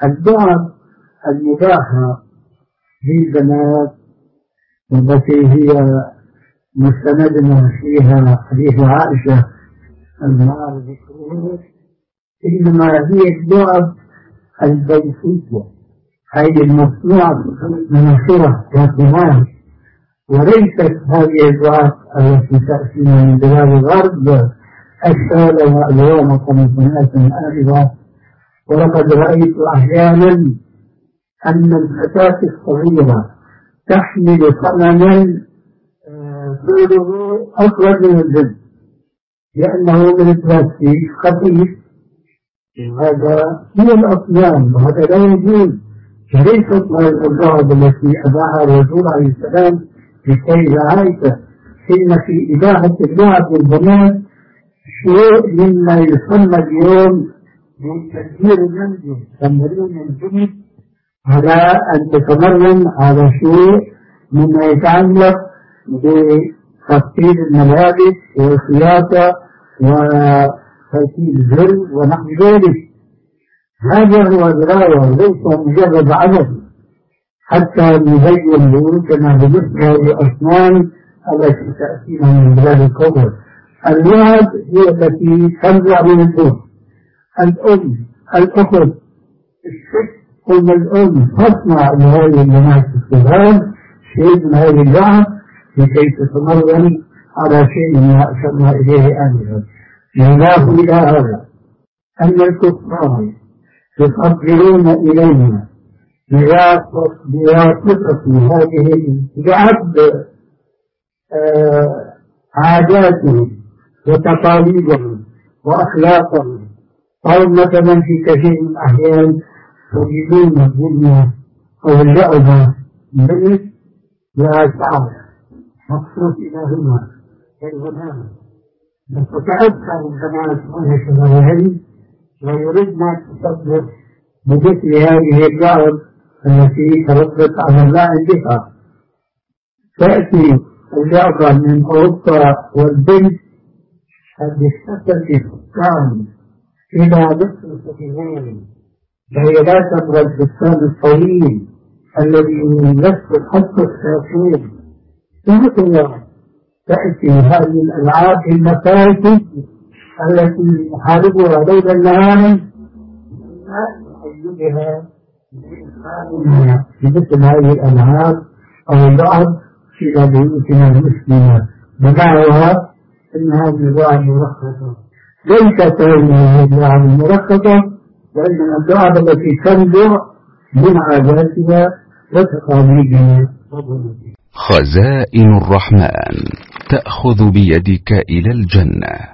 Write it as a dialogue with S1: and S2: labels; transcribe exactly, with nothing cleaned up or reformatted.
S1: اللعب المباحة للبنات التي هي مستندنا فيها حديث عائشة المعارض الكبير، إنما هي اللعب البيتية، أي المصنوعة من الخرة والقماش، وليست هذه اللعب التي تأتينا من بلاد الغرب أشكال وألوان وقمصانات آلهة. ولقد رأيت أحيانا أن الفتاة الصغيرة تحمل صنما طوله أطول من الجسم لأنه من البلاستيك خفيف. هذا هي الأصنام وهذا لا يجوز، ليست اللعب التي أباحها الرسول عليه السلام للسيدة عائشة. حين في إباحة اللعب للبنات شيء مما يسمى اليوم بتدبير المنزل، تمرين الجنس على أن تتمرن على شيء مما يتعلق بتفصيل الملابس والخياطة وتركيب الزر ونحو ذلك. هذا هو الغاية، ليس مجرد عبث حتى نبين بيوتنا بالنسبة للأصنام التي تأتينا من بلاد الكفر. اللعب هي التي تنزع من الدين. الأم، الأخت، الست، ثم الأم تصنع لهذه البنات الصغار شيء من هذه اللعب لكي تتمرن على شيء ما أشرنا إليه آنفا. يضاف إلى هذا أن الكفار يفضلون إلينا بواسطة هذه اللعب آه عاداتهم وتقاليدهم وأخلاقهم. أو مثلا في كثير من الأحيان تجدون الدنيا أو اللعبة مثل لها شعر مخصوص إلى هنا كالغنام، فتتأثر البنات والشباب ويردن التصدق بمثل هذه اللعب التي تردت على اللاعب بها. تأتي اللعبة من أوروبا والبنت قد اشتكت السكان إلى نصف السكين، فهي لا تبغى الفستان الطويل الذي يلف حتى الساقين. ثم تأتي هذه الألعاب المفاسد التي نحاربها ليلا نهارا نحيدها بمثل هذه الألعاب أو اللعب إلى بيوتنا المسلمة، بدعوها أن هذه اللعب مرخصة. ليست هذه اللعب المرخصة، وإنما اللعب التي تنبع من عاداتنا وتقاليدنا.
S2: خزائن الرحمن تأخذ بيدك إلى الجنة.